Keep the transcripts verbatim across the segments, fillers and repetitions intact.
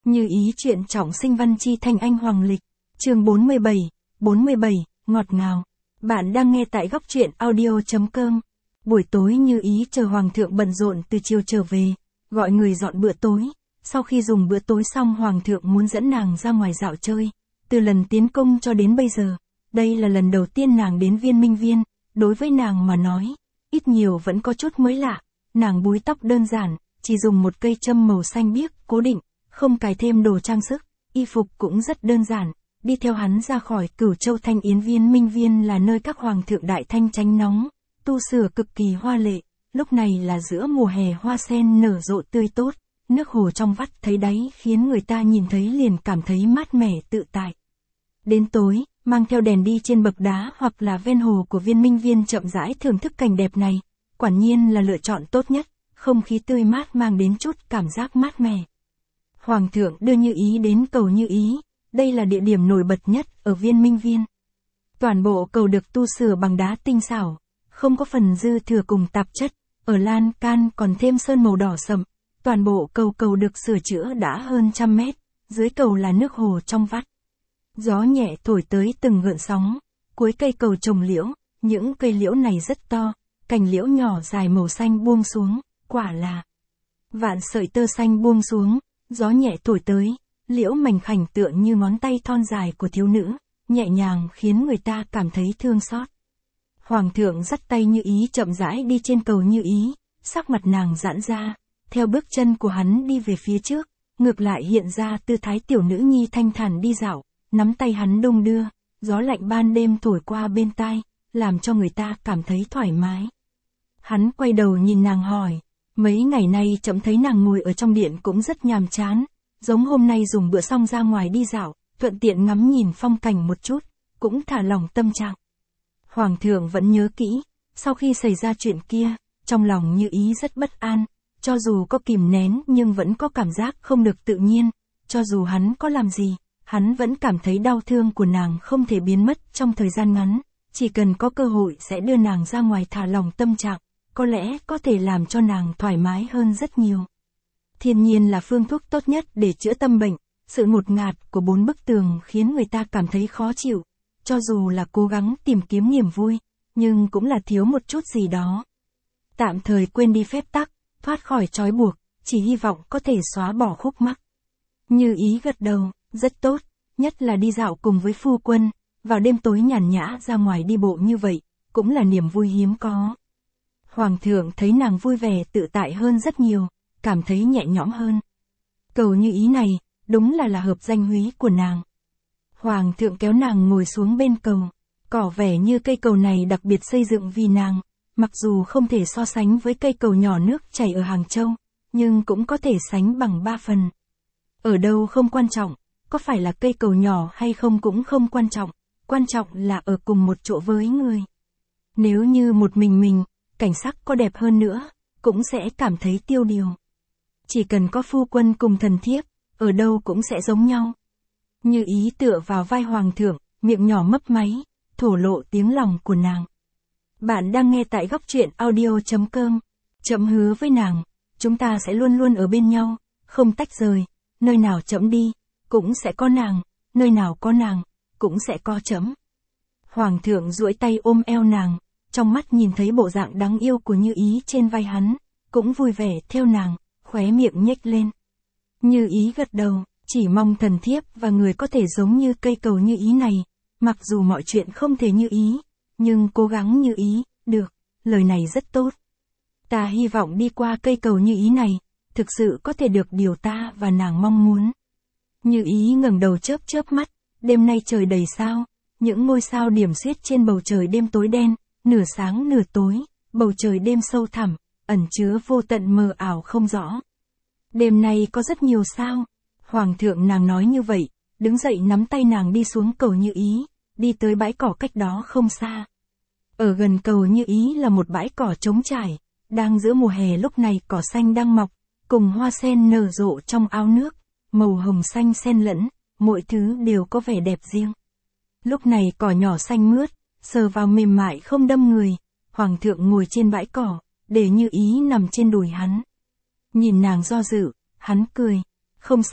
Như ý chuyện trọng sinh văn chi thanh anh hoàng lịch. Chương bốn mươi bảy, bốn mươi bảy, ngọt ngào. Bạn đang nghe tại góc truyện audio.com. Buổi tối Như ý chờ hoàng thượng bận rộn từ chiều trở về, gọi người dọn bữa tối. Sau khi dùng bữa tối xong, hoàng thượng muốn dẫn nàng ra ngoài dạo chơi. Từ lần tiến cung cho đến bây giờ, đây là lần đầu tiên nàng đến Viên Minh Viên. Đối với nàng mà nói, ít nhiều vẫn có chút mới lạ. Nàng búi tóc đơn giản, chỉ dùng một cây châm màu xanh biếc cố định, không cài thêm đồ trang sức. Y phục cũng rất đơn giản. Đi theo hắn ra khỏi Cửu Châu Thanh Yến. Viên Minh Viên là nơi các hoàng thượng đại thanh tránh nóng, tu sửa cực kỳ hoa lệ. Lúc này là giữa mùa hè, hoa sen nở rộ tươi tốt, nước hồ trong vắt thấy đáy khiến người ta nhìn thấy liền cảm thấy mát mẻ tự tại. Đến tối, mang theo đèn đi trên bậc đá hoặc là ven hồ của Viên Minh Viên chậm rãi thưởng thức cảnh đẹp này, quả nhiên là lựa chọn tốt nhất, không khí tươi mát mang đến chút cảm giác mát mẻ. Hoàng thượng đưa Như ý đến cầu Như ý, đây là địa điểm nổi bật nhất ở Viên Minh Viên. Toàn bộ cầu được tu sửa bằng đá tinh xảo, không có phần dư thừa cùng tạp chất, ở lan can còn thêm sơn màu đỏ sậm. Toàn bộ cầu cầu được sửa chữa đã hơn trăm mét, dưới cầu là nước hồ trong vắt. Gió nhẹ thổi tới từng gợn sóng, cuối cây cầu trồng liễu, những cây liễu này rất to, cành liễu nhỏ dài màu xanh buông xuống, quả là vạn sợi tơ xanh buông xuống, gió nhẹ thổi tới, liễu mảnh khảnh tựa như ngón tay thon dài của thiếu nữ, nhẹ nhàng khiến người ta cảm thấy thương xót. Hoàng thượng dắt tay Như ý chậm rãi đi trên cầu Như ý, sắc mặt nàng giãn ra, theo bước chân của hắn đi về phía trước, ngược lại hiện ra tư thái tiểu nữ nhi thanh thản đi dạo, nắm tay hắn đung đưa, gió lạnh ban đêm thổi qua bên tai, làm cho người ta cảm thấy thoải mái. Hắn quay đầu nhìn nàng hỏi, mấy ngày nay chậm thấy nàng ngồi ở trong điện cũng rất nhàm chán, giống hôm nay dùng bữa xong ra ngoài đi dạo, thuận tiện ngắm nhìn phong cảnh một chút, cũng thả lỏng tâm trạng. Hoàng thượng vẫn nhớ kỹ, sau khi xảy ra chuyện kia, trong lòng Như ý rất bất an, cho dù có kìm nén nhưng vẫn có cảm giác không được tự nhiên, cho dù hắn có làm gì, hắn vẫn cảm thấy đau thương của nàng không thể biến mất trong thời gian ngắn, chỉ cần có cơ hội sẽ đưa nàng ra ngoài thả lỏng tâm trạng, có lẽ có thể làm cho nàng thoải mái hơn rất nhiều. Thiên nhiên là phương thuốc tốt nhất để chữa tâm bệnh, sự ngột ngạt của bốn bức tường khiến người ta cảm thấy khó chịu, cho dù là cố gắng tìm kiếm niềm vui, nhưng cũng là thiếu một chút gì đó. Tạm thời quên đi phép tắc, thoát khỏi trói buộc, chỉ hy vọng có thể xóa bỏ khúc mắc. Như ý gật đầu, rất tốt, nhất là đi dạo cùng với phu quân, vào đêm tối nhàn nhã ra ngoài đi bộ như vậy, cũng là niềm vui hiếm có. Hoàng thượng thấy nàng vui vẻ tự tại hơn rất nhiều, cảm thấy nhẹ nhõm hơn. Cầu Như ý này, đúng là là hợp danh húy của nàng. Hoàng thượng kéo nàng ngồi xuống bên cầu, cỏ vẻ như cây cầu này đặc biệt xây dựng vì nàng, mặc dù không thể so sánh với cây cầu nhỏ nước chảy ở Hàng Châu, nhưng cũng có thể sánh bằng ba phần. Ở đâu không quan trọng, có phải là cây cầu nhỏ hay không cũng không quan trọng, quan trọng là ở cùng một chỗ với người. Nếu như một mình mình, cảnh sắc có đẹp hơn nữa, cũng sẽ cảm thấy tiêu điều. Chỉ cần có phu quân cùng thần thiếp, ở đâu cũng sẽ giống nhau. Như ý tựa vào vai hoàng thượng, miệng nhỏ mấp máy, thổ lộ tiếng lòng của nàng. Bạn đang nghe tại góc truyện audio.com. Trẫm hứa với nàng, chúng ta sẽ luôn luôn ở bên nhau, không tách rời, nơi nào trẫm đi, cũng sẽ có nàng, nơi nào có nàng, cũng sẽ có trẫm. Hoàng thượng duỗi tay ôm eo nàng, trong mắt nhìn thấy bộ dạng đáng yêu của Như ý trên vai hắn, cũng vui vẻ theo nàng, khóe miệng nhếch lên. Như ý gật đầu, chỉ mong thần thiếp và người có thể giống như cây cầu Như ý này, mặc dù mọi chuyện không thể như ý, nhưng cố gắng như ý, được, lời này rất tốt. Ta hy vọng đi qua cây cầu Như ý này, thực sự có thể được điều ta và nàng mong muốn. Như ý ngẩng đầu chớp chớp mắt, đêm nay trời đầy sao, những ngôi sao điểm xuyết trên bầu trời đêm tối đen, nửa sáng nửa tối, bầu trời đêm sâu thẳm, ẩn chứa vô tận mờ ảo không rõ. Đêm nay có rất nhiều sao, hoàng thượng nàng nói như vậy, đứng dậy nắm tay nàng đi xuống cầu Như ý, đi tới bãi cỏ cách đó không xa. Ở gần cầu Như ý là một bãi cỏ trống trải, đang giữa mùa hè lúc này cỏ xanh đang mọc, cùng hoa sen nở rộ trong ao nước, màu hồng xanh xen lẫn, mỗi thứ đều có vẻ đẹp riêng. Lúc này cỏ nhỏ xanh mướt, sờ vào mềm mại không đâm người, hoàng thượng ngồi trên bãi cỏ, để Như ý nằm trên đùi hắn. Nhìn nàng do dự, hắn cười, không sao,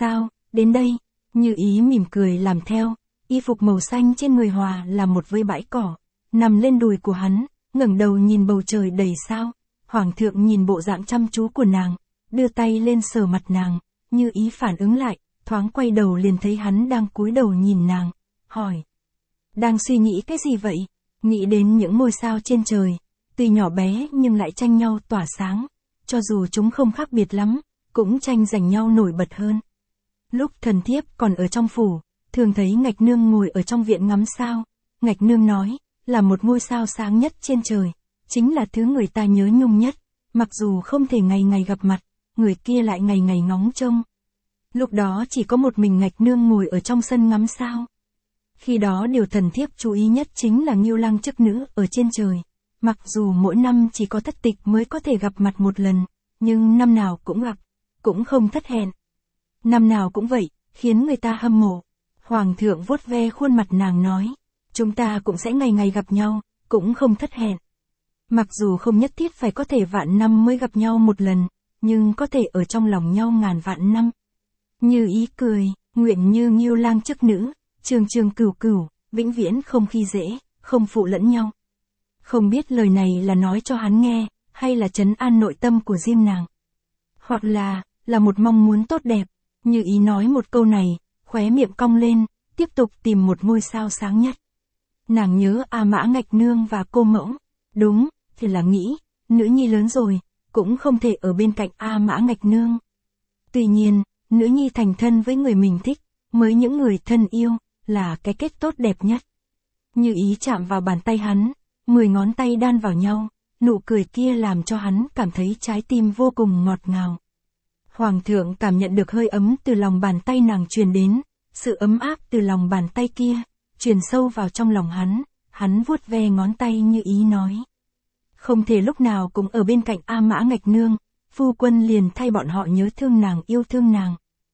đến đây, Như Ý mỉm cười làm theo, y phục màu xanh trên người Hòa là một vơi bãi cỏ, nằm lên đùi của hắn, ngẩng đầu nhìn bầu trời đầy sao. Hoàng thượng nhìn bộ dạng chăm chú của nàng, đưa tay lên sờ mặt nàng, Như Ý phản ứng lại, thoáng quay đầu liền thấy hắn đang cúi đầu nhìn nàng, hỏi. Đang suy nghĩ cái gì vậy? Nghĩ đến những ngôi sao trên trời, tuy nhỏ bé nhưng lại tranh nhau tỏa sáng, cho dù chúng không khác biệt lắm, cũng tranh giành nhau nổi bật hơn. Lúc thần thiếp còn ở trong phủ, thường thấy Ngạch Nương ngồi ở trong viện ngắm sao, Ngạch Nương nói, là một ngôi sao sáng nhất trên trời, chính là thứ người ta nhớ nhung nhất, mặc dù không thể ngày ngày gặp mặt, người kia lại ngày ngày ngóng trông. Lúc đó chỉ có một mình Ngạch Nương ngồi ở trong sân ngắm sao. Khi đó điều thần thiếp chú ý nhất chính là Ngưu Lăng chức nữ ở trên trời. Mặc dù mỗi năm chỉ có thất tịch mới có thể gặp mặt một lần, nhưng năm nào cũng gặp, cũng không thất hẹn. Năm nào cũng vậy, khiến người ta hâm mộ. Hoàng thượng vuốt ve khuôn mặt nàng nói, chúng ta cũng sẽ ngày ngày gặp nhau, cũng không thất hẹn. Mặc dù không nhất thiết phải có thể vạn năm mới gặp nhau một lần, nhưng có thể ở trong lòng nhau ngàn vạn năm. Như Ý cười, nguyện như Ngưu Lang chức nữ, trường trường cửu cửu, vĩnh viễn không khi dễ, không phụ lẫn nhau. Không biết lời này là nói cho hắn nghe, hay là trấn an nội tâm của riêng nàng. Hoặc là, là một mong muốn tốt đẹp. Như Ý nói một câu này, khóe miệng cong lên, tiếp tục tìm một ngôi sao sáng nhất. Nàng nhớ A Mã Ngạch Nương và cô mẫu. Đúng, thì là nghĩ, nữ nhi lớn rồi, cũng không thể ở bên cạnh A Mã Ngạch Nương. Tuy nhiên, nữ nhi thành thân với người mình thích, mới những người thân yêu, là cái kết tốt đẹp nhất. Như Ý chạm vào bàn tay hắn, mười ngón tay đan vào nhau, nụ cười kia làm cho hắn cảm thấy trái tim vô cùng ngọt ngào. Hoàng thượng cảm nhận được hơi ấm từ lòng bàn tay nàng truyền đến, sự ấm áp từ lòng bàn tay kia, truyền sâu vào trong lòng hắn, hắn vuốt ve ngón tay Như Ý nói. Không thể lúc nào cũng ở bên cạnh A Mã Ngạch Nương, phu quân liền thay bọn họ nhớ thương nàng yêu thương nàng.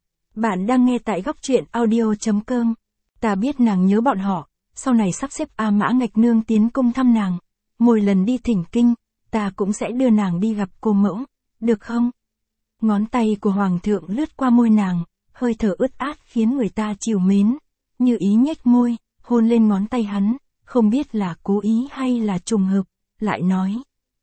Bạn đang nghe tại góc truyện audio chấm com. Ta biết nàng nhớ bọn họ, sau này sắp xếp A Mã Ngạch Nương tiến cung thăm nàng. Mỗi lần đi thỉnh kinh, ta cũng sẽ đưa nàng đi gặp cô mẫu, được không? Ngón tay của Hoàng thượng lướt qua môi nàng, hơi thở ướt át khiến người ta trìu mến. Như Ý nhếch môi, hôn lên ngón tay hắn, không biết là cố ý hay là trùng hợp, lại nói.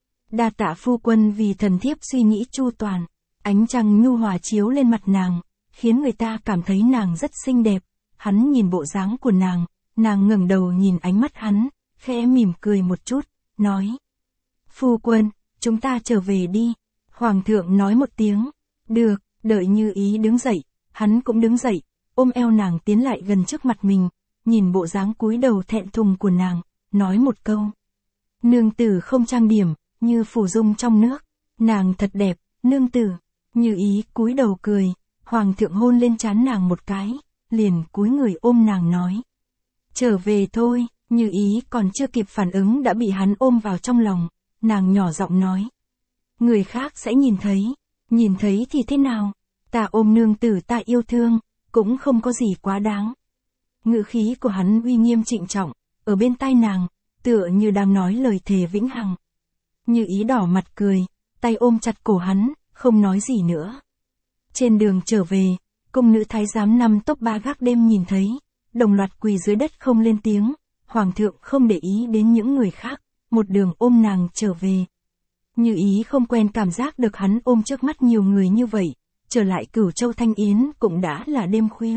Đa tạ phu quân vì thần thiếp suy nghĩ chu toàn. Ánh trăng nhu hòa chiếu lên mặt nàng, khiến người ta cảm thấy nàng rất xinh đẹp. Hắn nhìn bộ dáng của nàng, nàng ngẩng đầu nhìn ánh mắt hắn, khẽ mỉm cười một chút, nói. Phu quân, chúng ta trở về đi. Hoàng thượng nói một tiếng, được, đợi Như Ý đứng dậy, hắn cũng đứng dậy, ôm eo nàng tiến lại gần trước mặt mình, nhìn bộ dáng cúi đầu thẹn thùng của nàng, nói một câu. Nương tử không trang điểm, như phủ dung trong nước, nàng thật đẹp, nương tử. Như Ý cúi đầu cười, Hoàng thượng hôn lên trán nàng một cái, liền cúi người ôm nàng nói. Trở về thôi. Như Ý còn chưa kịp phản ứng đã bị hắn ôm vào trong lòng, nàng nhỏ giọng nói. Người khác sẽ nhìn thấy, nhìn thấy thì thế nào, ta ôm nương tử ta yêu thương, cũng không có gì quá đáng. Ngữ khí của hắn uy nghiêm trịnh trọng, ở bên tai nàng, tựa như đang nói lời thề vĩnh hằng. Như Ý đỏ mặt cười, tay ôm chặt cổ hắn, không nói gì nữa. Trên đường trở về, cung nữ thái giám năm tốc ba gác đêm nhìn thấy, đồng loạt quỳ dưới đất không lên tiếng. Hoàng thượng không để ý đến những người khác, một đường ôm nàng trở về. Như Ý không quen cảm giác được hắn ôm trước mắt nhiều người như vậy, trở lại Cửu Châu Thanh Yến cũng đã là đêm khuya.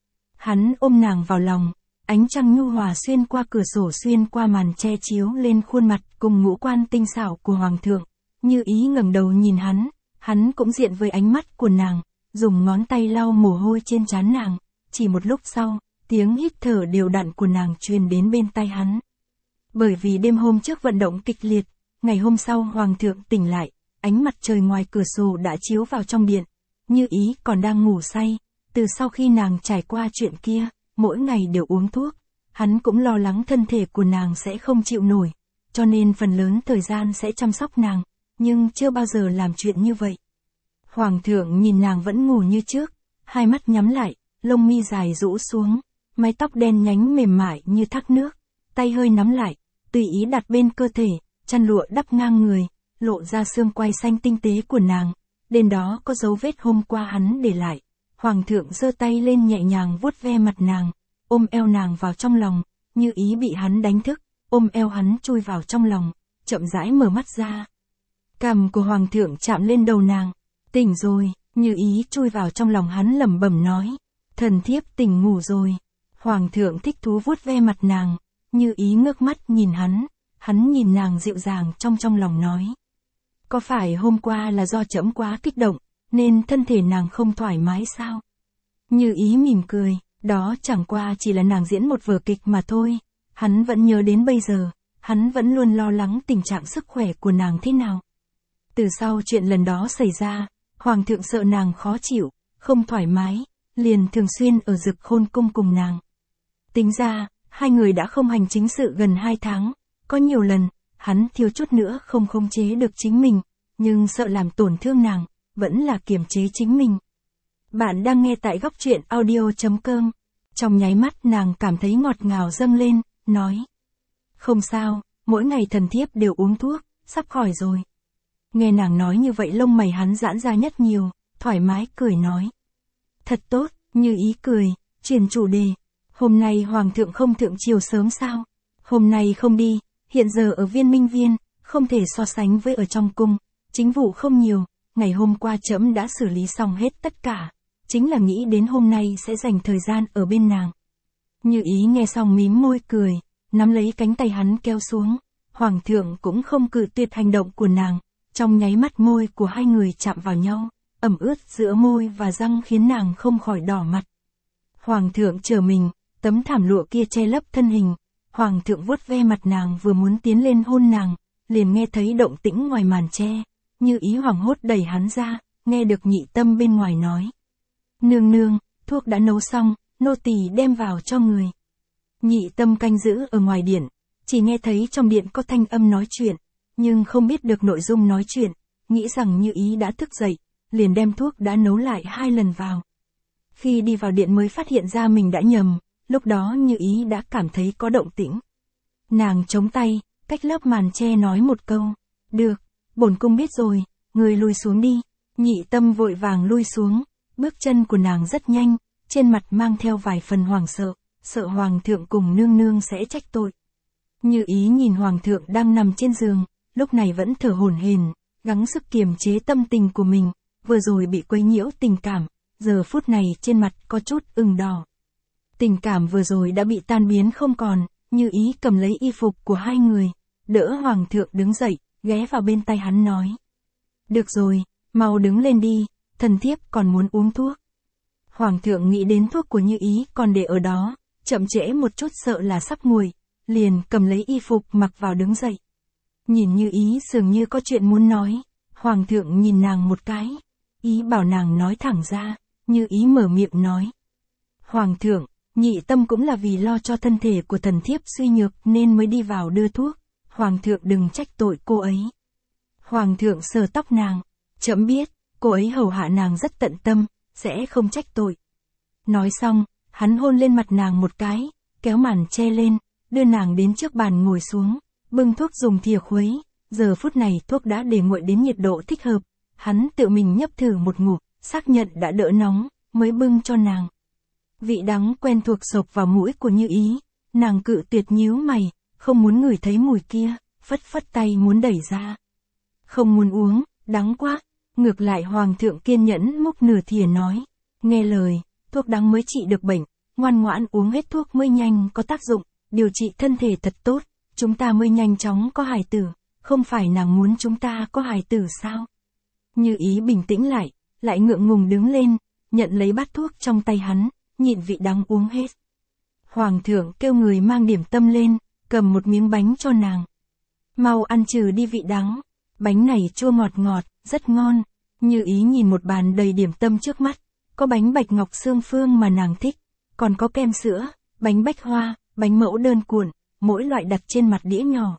Hắn ôm nàng vào lòng, ánh trăng nhu hòa xuyên qua cửa sổ xuyên qua màn che chiếu lên khuôn mặt cùng ngũ quan tinh xảo của Hoàng thượng. Như Ý ngẩng đầu nhìn hắn, hắn cũng diện với ánh mắt của nàng, dùng ngón tay lau mồ hôi trên trán nàng, chỉ một lúc sau. Tiếng hít thở đều đặn của nàng truyền đến bên tai hắn. Bởi vì đêm hôm trước vận động kịch liệt, ngày hôm sau Hoàng thượng tỉnh lại, ánh mặt trời ngoài cửa sổ đã chiếu vào trong điện. Như Ý còn đang ngủ say, từ sau khi nàng trải qua chuyện kia, mỗi ngày đều uống thuốc. Hắn cũng lo lắng thân thể của nàng sẽ không chịu nổi, cho nên phần lớn thời gian sẽ chăm sóc nàng, nhưng chưa bao giờ làm chuyện như vậy. Hoàng thượng nhìn nàng vẫn ngủ như trước, hai mắt nhắm lại, lông mi dài rũ xuống. Mái tóc đen nhánh mềm mại như thác nước, tay hơi nắm lại, tùy ý đặt bên cơ thể, chăn lụa đắp ngang người, lộ ra xương quai xanh tinh tế của nàng, đến đó có dấu vết hôm qua hắn để lại. Hoàng thượng giơ tay lên nhẹ nhàng vuốt ve mặt nàng, ôm eo nàng vào trong lòng, Như Ý bị hắn đánh thức, ôm eo hắn chui vào trong lòng, chậm rãi mở mắt ra. Cằm của hoàng thượng chạm lên đầu nàng, tỉnh rồi, Như Ý chui vào trong lòng hắn lẩm bẩm nói, thần thiếp tỉnh ngủ rồi. Hoàng thượng thích thú vuốt ve mặt nàng, Như Ý ngước mắt nhìn hắn, hắn nhìn nàng dịu dàng trong trong lòng nói. Có phải hôm qua là do trẫm quá kích động, nên thân thể nàng không thoải mái sao? Như Ý mỉm cười, đó chẳng qua chỉ là nàng diễn một vở kịch mà thôi, hắn vẫn nhớ đến bây giờ, hắn vẫn luôn lo lắng tình trạng sức khỏe của nàng thế nào. Từ sau chuyện lần đó xảy ra, Hoàng thượng sợ nàng khó chịu, không thoải mái, liền thường xuyên ở Dực Khôn cung cùng nàng. Tính ra, hai người đã không hành chính sự gần hai tháng, có nhiều lần, hắn thiếu chút nữa không khống chế được chính mình, nhưng sợ làm tổn thương nàng, vẫn là kiềm chế chính mình. Bạn đang nghe tại góc truyện audio chấm com. Trong nháy mắt nàng cảm thấy ngọt ngào dâng lên, nói. Không sao, mỗi ngày thần thiếp đều uống thuốc, sắp khỏi rồi. Nghe nàng nói như vậy lông mày hắn giãn ra nhất nhiều, thoải mái cười nói. Thật tốt, Như Ý cười, chuyển chủ đề. Hôm nay Hoàng thượng không thượng chiều sớm sao? Hôm nay không đi, hiện giờ ở Viên Minh Viên, không thể so sánh với ở trong cung, chính vụ không nhiều, ngày hôm qua trẫm đã xử lý xong hết tất cả, chính là nghĩ đến hôm nay sẽ dành thời gian ở bên nàng. Như Ý nghe xong mím môi cười, nắm lấy cánh tay hắn kéo xuống, Hoàng thượng cũng không cự tuyệt hành động của nàng, trong nháy mắt môi của hai người chạm vào nhau, ẩm ướt giữa môi và răng khiến nàng không khỏi đỏ mặt. Hoàng thượng chờ mình, tấm thảm lụa kia che lấp thân hình, Hoàng thượng vuốt ve mặt nàng vừa muốn tiến lên hôn nàng, liền nghe thấy động tĩnh ngoài màn che, Như Ý hoảng hốt đẩy hắn ra, nghe được Nhị Tâm bên ngoài nói. Nương nương, thuốc đã nấu xong, nô tỳ đem vào cho người. Nhị Tâm canh giữ ở ngoài điện, chỉ nghe thấy trong điện có thanh âm nói chuyện, nhưng không biết được nội dung nói chuyện, nghĩ rằng Như Ý đã thức dậy, liền đem thuốc đã nấu lại hai lần vào. Khi đi vào điện mới phát hiện ra mình đã nhầm, lúc đó Như Ý đã cảm thấy có động tĩnh. Nàng chống tay, cách lớp màn che nói một câu, được, bổn cung biết rồi, người lui xuống đi. Nhị Tâm vội vàng lui xuống, bước chân của nàng rất nhanh, trên mặt mang theo vài phần hoảng sợ, sợ Hoàng thượng cùng nương nương sẽ trách tội. Như Ý nhìn Hoàng thượng đang nằm trên giường, lúc này vẫn thở hổn hển, gắng sức kiềm chế tâm tình của mình, vừa rồi bị quấy nhiễu tình cảm, giờ phút này trên mặt có chút ửng đỏ. Tình cảm vừa rồi đã bị tan biến không còn, Như Ý cầm lấy y phục của hai người, đỡ Hoàng thượng đứng dậy, ghé vào bên tay hắn nói. Được rồi, mau đứng lên đi, thần thiếp còn muốn uống thuốc. Hoàng thượng nghĩ đến thuốc của Như Ý còn để ở đó, chậm trễ một chút sợ là sắp nguội, liền cầm lấy y phục mặc vào đứng dậy. Nhìn Như Ý dường như có chuyện muốn nói, Hoàng thượng nhìn nàng một cái, ý bảo nàng nói thẳng ra, Như Ý mở miệng nói. Hoàng thượng, Nhị Tâm cũng là vì lo cho thân thể của thần thiếp suy nhược nên mới đi vào đưa thuốc, Hoàng thượng đừng trách tội cô ấy. Hoàng thượng sờ tóc nàng, trẫm biết, cô ấy hầu hạ nàng rất tận tâm, sẽ không trách tội. Nói xong, hắn hôn lên mặt nàng một cái, kéo màn che lên, đưa nàng đến trước bàn ngồi xuống, bưng thuốc dùng thìa khuấy, giờ phút này thuốc đã để nguội đến nhiệt độ thích hợp, hắn tự mình nhấp thử một ngụm, xác nhận đã đỡ nóng, mới bưng cho nàng. Vị đắng quen thuộc xộc vào mũi của Như Ý, nàng cự tuyệt nhíu mày, không muốn ngửi thấy mùi kia, phất phất tay muốn đẩy ra. Không muốn uống, đắng quá. Ngược lại Hoàng thượng kiên nhẫn múc nửa thìa nói, nghe lời, thuốc đắng mới trị được bệnh, ngoan ngoãn uống hết thuốc mới nhanh có tác dụng, điều trị thân thể thật tốt, chúng ta mới nhanh chóng có hài tử, không phải nàng muốn chúng ta có hài tử sao? Như Ý bình tĩnh lại, lại ngượng ngùng đứng lên, nhận lấy bát thuốc trong tay hắn, nhịn vị đắng uống hết. Hoàng thượng kêu người mang điểm tâm lên, cầm một miếng bánh cho nàng. Mau ăn trừ đi vị đắng, bánh này chua ngọt ngọt, rất ngon. Như Ý nhìn một bàn đầy điểm tâm trước mắt, có bánh bạch ngọc xương phương mà nàng thích, còn có kem sữa, bánh bách hoa, bánh mẫu đơn cuộn, mỗi loại đặt trên mặt đĩa nhỏ.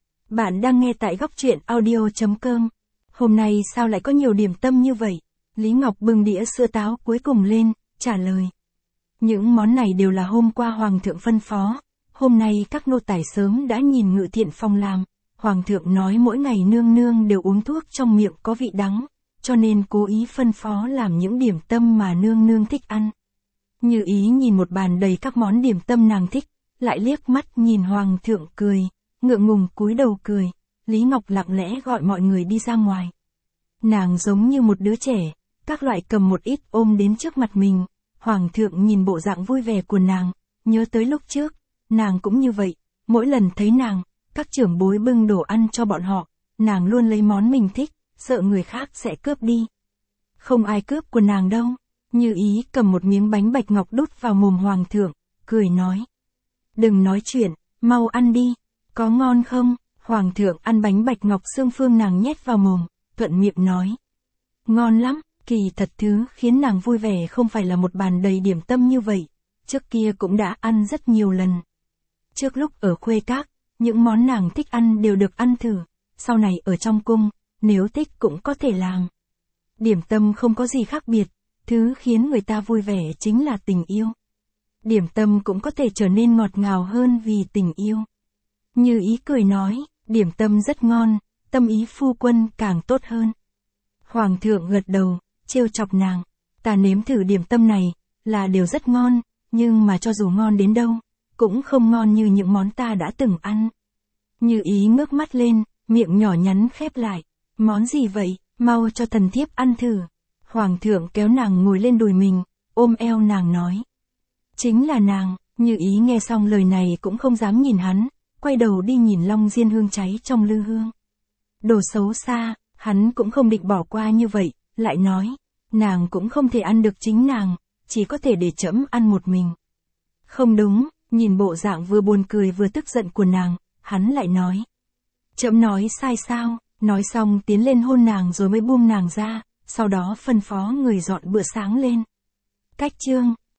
Bạn đang nghe tại góc truyện audio chấm com. Hôm nay sao lại có nhiều điểm tâm như vậy? Lý Ngọc bưng đĩa sữa táo cuối cùng lên, trả lời. Những món này đều là hôm qua Hoàng thượng phân phó, hôm nay các nô tài sớm đã nhìn Ngự Thiện Phòng làm, Hoàng thượng nói mỗi ngày nương nương đều uống thuốc trong miệng có vị đắng, cho nên cố ý phân phó làm những điểm tâm mà nương nương thích ăn. Như Ý nhìn một bàn đầy các món điểm tâm nàng thích, lại liếc mắt nhìn Hoàng thượng cười, ngượng ngùng cúi đầu cười, Lý Ngọc lặng lẽ gọi mọi người đi ra ngoài. Nàng giống như một đứa trẻ, các loại cầm một ít ôm đến trước mặt mình, Hoàng thượng nhìn bộ dạng vui vẻ của nàng, nhớ tới lúc trước, nàng cũng như vậy, mỗi lần thấy nàng, các trưởng bối bưng đồ ăn cho bọn họ, nàng luôn lấy món mình thích, sợ người khác sẽ cướp đi. Không ai cướp của nàng đâu. Như Ý cầm một miếng bánh bạch ngọc đút vào mồm Hoàng thượng, cười nói. Đừng nói chuyện, mau ăn đi, có ngon không? Hoàng thượng ăn bánh bạch ngọc xương phương nàng nhét vào mồm, thuận miệng nói. Ngon lắm, kỳ thật thứ khiến nàng vui vẻ không phải là một bàn đầy điểm tâm như vậy, trước kia cũng đã ăn rất nhiều lần. Trước lúc ở Khuê Các, những món nàng thích ăn đều được ăn thử, sau này ở trong cung, nếu thích cũng có thể làm. Điểm tâm không có gì khác biệt, thứ khiến người ta vui vẻ chính là tình yêu. Điểm tâm cũng có thể trở nên ngọt ngào hơn vì tình yêu. Như Ý cười nói, điểm tâm rất ngon, tâm ý phu quân càng tốt hơn. Hoàng thượng gật đầu, trêu chọc nàng, ta nếm thử điểm tâm này, là đều rất ngon, nhưng mà cho dù ngon đến đâu, cũng không ngon như những món ta đã từng ăn. Như Ý ngước mắt lên, miệng nhỏ nhắn khép lại, món gì vậy, mau cho thần thiếp ăn thử. Hoàng thượng kéo nàng ngồi lên đùi mình, ôm eo nàng nói. Chính là nàng, Như Ý nghe xong lời này cũng không dám nhìn hắn, quay đầu đi nhìn long diên hương cháy trong lư hương. Đồ xấu xa, hắn cũng không định bỏ qua như vậy, lại nói, nàng cũng không thể ăn được chính nàng, chỉ có thể để trẫm ăn một mình. Không đúng, nhìn bộ dạng vừa buồn cười vừa tức giận của nàng, hắn lại nói. Trẫm nói sai sao, nói xong tiến lên hôn nàng rồi mới buông nàng ra, sau đó phân phó người dọn bữa sáng lên. Cách chương